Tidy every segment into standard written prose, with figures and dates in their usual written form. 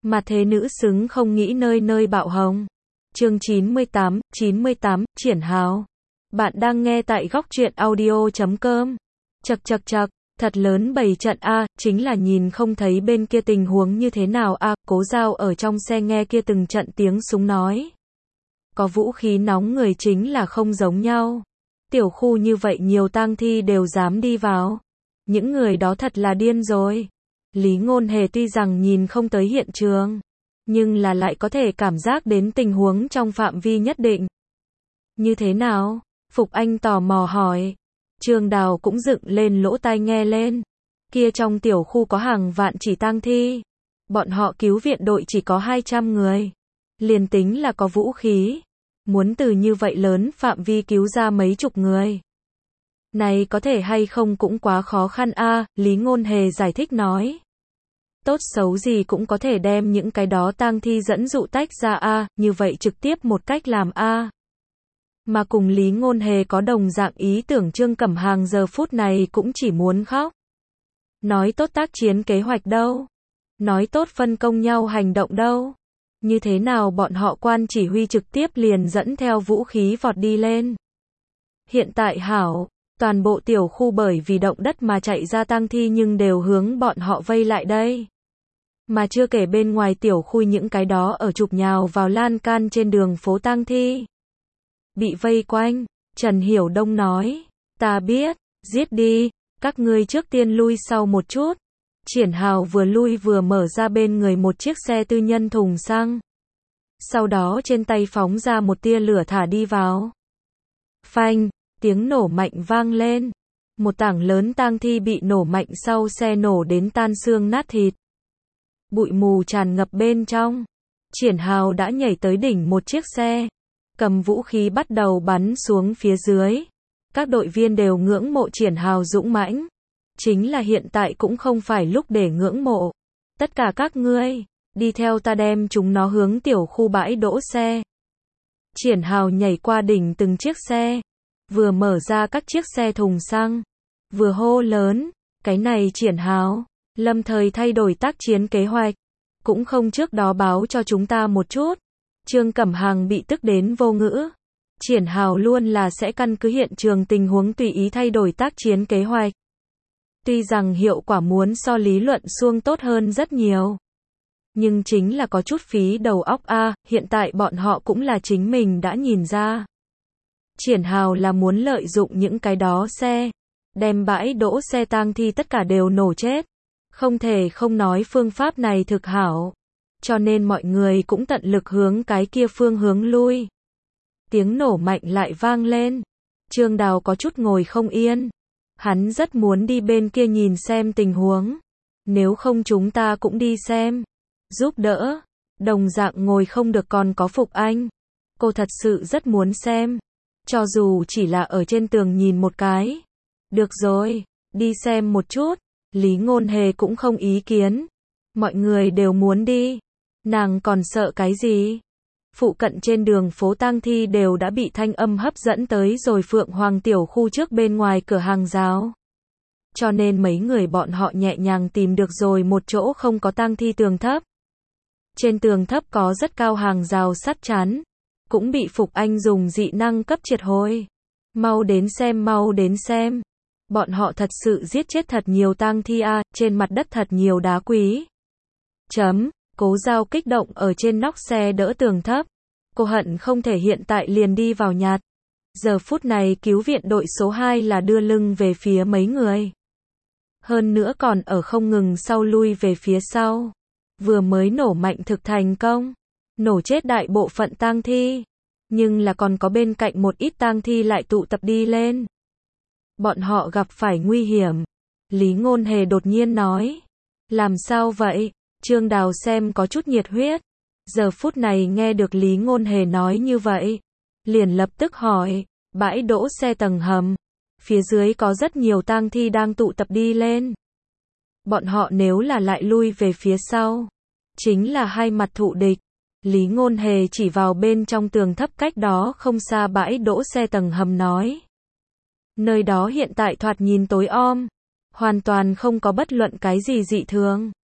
Mà thế nữ xứng không nghĩ nơi nơi bạo hồng. Chương 98, Triển Hào. Bạn đang nghe tại góc truyện audio.com. Chậc, thật lớn bầy trận a, chính là nhìn không thấy bên kia tình huống như thế nào a. Cố Giao ở trong xe nghe kia từng trận tiếng súng nói. Có vũ khí nóng người chính là không giống nhau. Tiểu khu như vậy nhiều tang thi đều dám đi vào. Những người đó thật là điên rồi. Lý Ngôn Hề tuy rằng nhìn không tới hiện trường, nhưng là lại có thể cảm giác đến tình huống trong phạm vi nhất định. Như thế nào? Phục Anh tò mò hỏi. Trương Đào cũng dựng lên lỗ tai nghe lên. Kia trong tiểu khu có hàng vạn chỉ tang thi. Bọn họ cứu viện đội chỉ có 200 người. Liền tính là có vũ khí. Muốn từ như vậy lớn phạm vi cứu ra mấy chục người. Này có thể hay không cũng quá khó khăn a, Lý Ngôn Hề giải thích nói. Tốt xấu gì cũng có thể đem những cái đó tang thi dẫn dụ tách ra a, như vậy trực tiếp một cách làm a. Mà cùng Lý Ngôn Hề có đồng dạng ý tưởng Trương Cẩm Hàng giờ phút này cũng chỉ muốn khóc. Nói tốt tác chiến kế hoạch đâu? Nói tốt phân công nhau hành động đâu? Như thế nào bọn họ quan chỉ huy trực tiếp liền dẫn theo vũ khí vọt đi lên? Hiện tại hảo, toàn bộ tiểu khu bởi vì động đất mà chạy ra tang thi nhưng đều hướng bọn họ vây lại đây. Mà chưa kể bên ngoài tiểu khu những cái đó ở chụp nhào vào lan can trên đường phố tang thi. Bị vây quanh, Trần Hiểu Đông nói, ta biết, giết đi, các ngươi trước tiên lui sau một chút. Triển Hào vừa lui vừa mở ra bên người một chiếc xe tư nhân thùng xăng. Sau đó trên tay phóng ra một tia lửa thả đi vào. Phanh, tiếng nổ mạnh vang lên. Một tảng lớn tang thi bị nổ mạnh sau xe nổ đến tan xương nát thịt. Bụi mù tràn ngập bên trong. Triển Hào đã nhảy tới đỉnh một chiếc xe. Cầm vũ khí bắt đầu bắn xuống phía dưới. Các đội viên đều ngưỡng mộ Triển Hào dũng mãnh. Chính là hiện tại cũng không phải lúc để ngưỡng mộ. Tất cả các ngươi, đi theo ta đem chúng nó hướng tiểu khu bãi đỗ xe. Triển Hào nhảy qua đỉnh từng chiếc xe. Vừa mở ra các chiếc xe thùng xăng. Vừa hô lớn, cái này Triển Hào, lâm thời thay đổi tác chiến kế hoạch. Cũng không trước đó báo cho chúng ta một chút. Trương Cẩm Hằng bị tức đến vô ngữ. Triển Hào luôn là sẽ căn cứ hiện trường tình huống tùy ý thay đổi tác chiến kế hoạch. Tuy rằng hiệu quả muốn so lý luận suông tốt hơn rất nhiều. Nhưng chính là có chút phí đầu óc a, hiện tại bọn họ cũng là chính mình đã nhìn ra. Triển Hào là muốn lợi dụng những cái đó xe. Đem bãi đỗ xe tang thi tất cả đều nổ chết. Không thể không nói phương pháp này thực hảo. Cho nên mọi người cũng tận lực hướng cái kia phương hướng lui. Tiếng nổ mạnh lại vang lên. Trương Đào có chút ngồi không yên. Hắn rất muốn đi bên kia nhìn xem tình huống. Nếu không chúng ta cũng đi xem. Giúp đỡ. Đồng dạng ngồi không được còn có Phục Anh. Cô thật sự rất muốn xem. Cho dù chỉ là ở trên tường nhìn một cái. Được rồi, đi xem một chút. Lý Ngôn Hề cũng không ý kiến. Mọi người đều muốn đi. Nàng còn sợ cái gì? Phụ cận trên đường phố tang thi đều đã bị thanh âm hấp dẫn tới rồi Phượng Hoàng tiểu khu trước bên ngoài cửa hàng rào. Cho nên mấy người bọn họ nhẹ nhàng tìm được rồi một chỗ không có tang thi tường thấp. Trên tường thấp có rất cao hàng rào sắt chắn. Cũng bị Phục Anh dùng dị năng cấp triệt hồi. Mau đến xem. Bọn họ thật sự giết chết thật nhiều tang thi a, trên mặt đất thật nhiều đá quý. Cố Giao kích động ở trên nóc xe đỡ tường thấp. Cô hận không thể hiện tại liền đi vào nhặt. Giờ phút này cứu viện đội số 2 là đưa lưng về phía mấy người. Hơn nữa còn ở không ngừng sau lui về phía sau. Vừa mới nổ mạnh thực thành công. Nổ chết đại bộ phận tang thi. Nhưng là còn có bên cạnh một ít tang thi lại tụ tập đi lên. Bọn họ gặp phải nguy hiểm. Lý Ngôn Hề đột nhiên nói. Làm sao vậy? Trương Đào xem có chút nhiệt huyết. Giờ phút này nghe được Lý Ngôn Hề nói như vậy. Liền lập tức hỏi. Bãi đỗ xe tầng hầm. Phía dưới có rất nhiều tang thi đang tụ tập đi lên. Bọn họ nếu là lại lui về phía sau. Chính là hai mặt thụ địch. Lý Ngôn Hề chỉ vào bên trong tường thấp cách đó không xa bãi đỗ xe tầng hầm nói. Nơi đó hiện tại thoạt nhìn tối om. Hoàn toàn không có bất luận cái gì dị thường.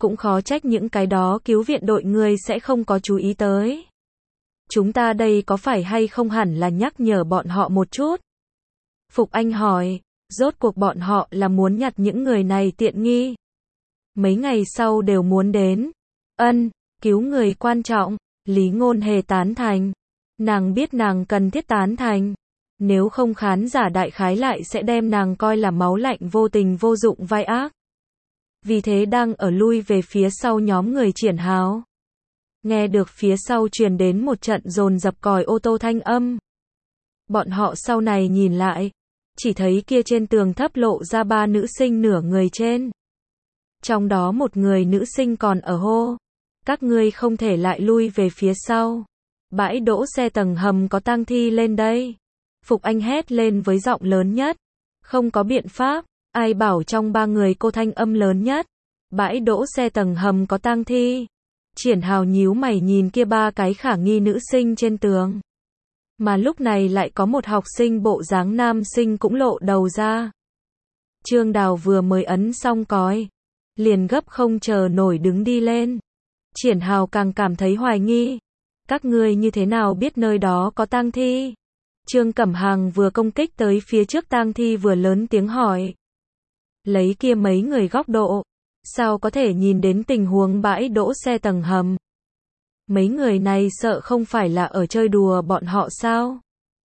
cũng khó trách những cái đó cứu viện đội người sẽ không có chú ý tới. Chúng ta đây có phải hay không hẳn là nhắc nhở bọn họ một chút? Phục Anh hỏi, rốt cuộc bọn họ là muốn nhặt những người này tiện nghi. Mấy ngày sau đều muốn đến. Cứu người quan trọng, Lý Ngôn Hề tán thành. Nàng biết nàng cần thiết tán thành. Nếu không khán giả đại khái lại sẽ đem nàng coi là máu lạnh vô tình vô dụng vai ác. Vì thế đang ở lui về phía sau nhóm người Triển Hào. Nghe được phía sau truyền đến một trận dồn dập còi ô tô thanh âm. Bọn họ sau này nhìn lại, chỉ thấy kia trên tường thấp lộ ra 3 nữ sinh nửa người trên. Trong đó một người nữ sinh còn ở hô. Các ngươi không thể lại lui về phía sau. Bãi đỗ xe tầng hầm có tang thi lên đây. Phục Anh hét lên với giọng lớn nhất. Không có biện pháp, ai bảo trong 3 người cô thanh âm lớn nhất. Bãi đỗ xe tầng hầm có tang thi. Triển Hào nhíu mày nhìn kia 3 cái khả nghi nữ sinh trên tường. Mà lúc này lại có một học sinh bộ dáng nam sinh cũng lộ đầu ra. Trương Đào vừa mới ấn xong còi, liền gấp không chờ nổi đứng đi lên. Triển Hào càng cảm thấy hoài nghi. Các ngươi như thế nào biết nơi đó có tang thi? Trương Cẩm Hằng vừa công kích tới phía trước tang thi vừa lớn tiếng hỏi. Lấy kia mấy người góc độ, sao có thể nhìn đến tình huống bãi đỗ xe tầng hầm? Mấy người này sợ không phải là ở chơi đùa bọn họ sao?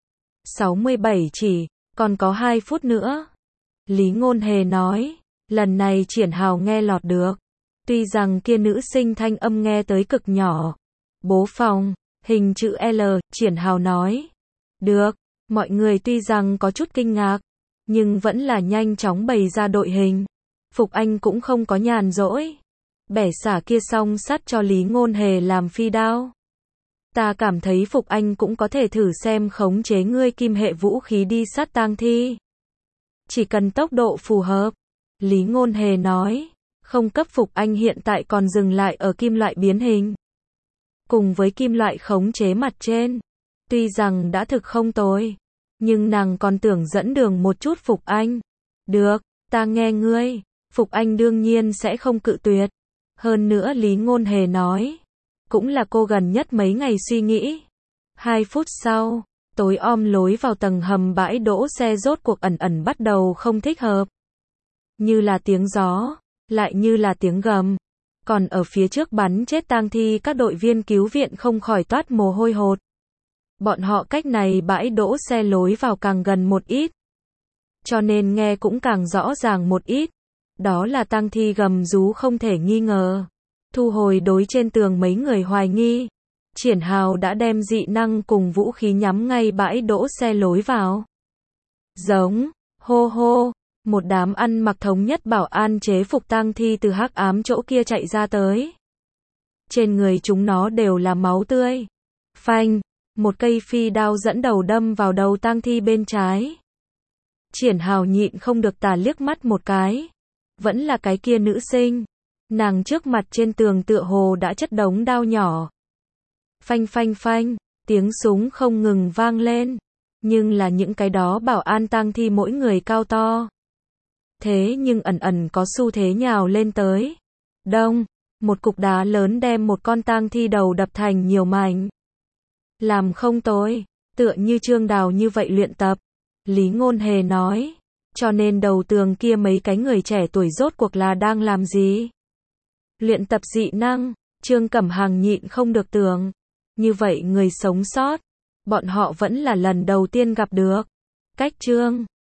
67 chỉ, còn có 2 phút nữa. Lý Ngôn Hề nói, lần này Triển Hào nghe lọt được. Tuy rằng kia nữ sinh thanh âm nghe tới cực nhỏ. Bố phòng, hình chữ L, Triển Hào nói. Được, mọi người tuy rằng có chút kinh ngạc, nhưng vẫn là nhanh chóng bày ra đội hình. Phục Anh cũng không có nhàn rỗi. Bẻ xả kia song sắt cho Lý Ngôn Hề làm phi đao. Ta cảm thấy Phục Anh cũng có thể thử xem khống chế ngươi kim hệ vũ khí đi sát tang thi. Chỉ cần tốc độ phù hợp. Lý Ngôn Hề nói, không cấp Phục Anh hiện tại còn dừng lại ở kim loại biến hình. Cùng với kim loại khống chế mặt trên. Tuy rằng đã thực không tồi, nhưng nàng còn tưởng dẫn đường một chút Phục Anh. Được, ta nghe ngươi. Phục Anh đương nhiên sẽ không cự tuyệt. Hơn nữa Lý Ngôn Hề nói, cũng là cô gần nhất mấy ngày suy nghĩ. 2 phút sau, tối om lối vào tầng hầm bãi đỗ xe rốt cuộc ẩn ẩn bắt đầu không thích hợp. Như là tiếng gió, lại như là tiếng gầm. Còn ở phía trước bắn chết tang thi các đội viên cứu viện không khỏi toát mồ hôi hột. Bọn họ cách này bãi đỗ xe lối vào càng gần một ít. Cho nên nghe cũng càng rõ ràng một ít. Đó là tang thi gầm rú không thể nghi ngờ. Thu hồi đối trên tường mấy người hoài nghi. Triển Hào đã đem dị năng cùng vũ khí nhắm ngay bãi đỗ xe lối vào. Giống, hô hô, một đám ăn mặc thống nhất bảo an chế phục tang thi từ hắc ám chỗ kia chạy ra tới. Trên người chúng nó đều là máu tươi. Phanh, một cây phi đao dẫn đầu đâm vào đầu tang thi bên trái. Triển Hào nhịn không được tà liếc mắt một cái. Vẫn là cái kia nữ sinh. Nàng trước mặt trên tường tựa hồ đã chất đống đao nhỏ. Phanh phanh phanh, tiếng súng không ngừng vang lên. Nhưng là những cái đó bảo an tang thi mỗi người cao to. Thế nhưng ẩn ẩn có xu thế nhào lên tới. Đông, một cục đá lớn đem một con tang thi đầu đập thành nhiều mảnh. Làm không tồi, tựa như Trương Đào như vậy luyện tập. Lý Ngôn Hề nói. Cho nên đầu tường kia mấy cái người trẻ tuổi rốt cuộc là đang làm gì? Luyện tập dị năng, Trương Cẩm Hằng nhịn không được tưởng. Như vậy người sống sót, bọn họ vẫn là lần đầu tiên gặp được. Cách Trương